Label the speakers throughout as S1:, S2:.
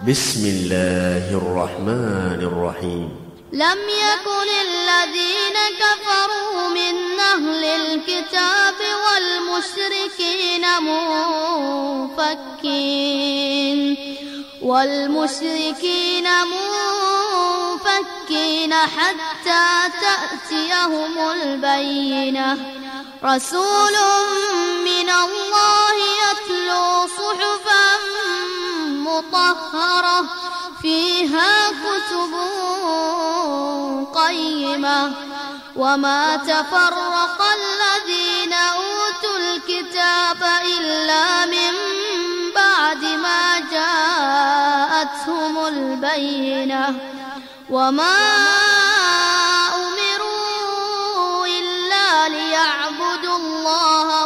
S1: بسم الله الرحمن الرحيم. لم يكن الذين كفروا من أهل الكتاب والمشركين منفكين حتى تأتيهم البينة. رسول من الله يتلو صحفا مطهرة فيها كتب قيمة وما تفرق الذين أوتوا الكتاب إلا من بعد ما جاءتهم البينة وما أمروا إلا ليعبدوا الله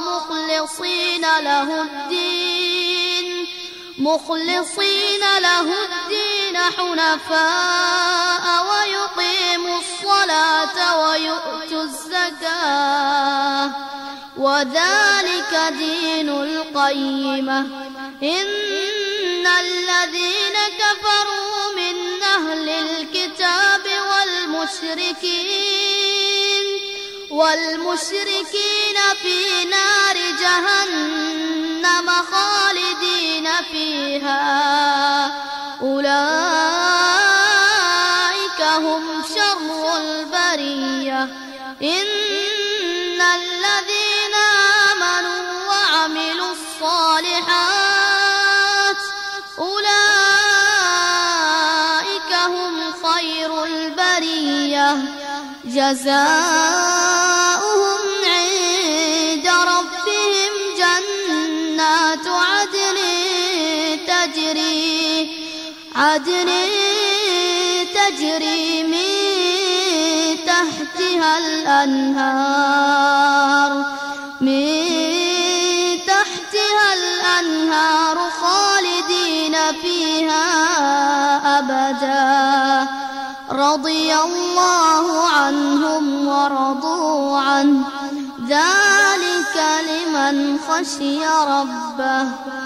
S1: مخلصين له الدين حنفاء ويقيموا الصلاة ويؤتوا الزكاة وذلك دين القيمة. إن الذين كفروا من أهل الكتاب والمشركين في نار جهنم خالدين فيها أولئك هم شر البرية. إن الذين آمنوا وعملوا الصالحات أولئك هم خير البرية جزاؤهم عند ربهم جنات عدن تجري من تحتها الأنهار خالدين فيها أبدا. رضي الله عنهم ورضوا عنه ذلك لمن خشي ربه.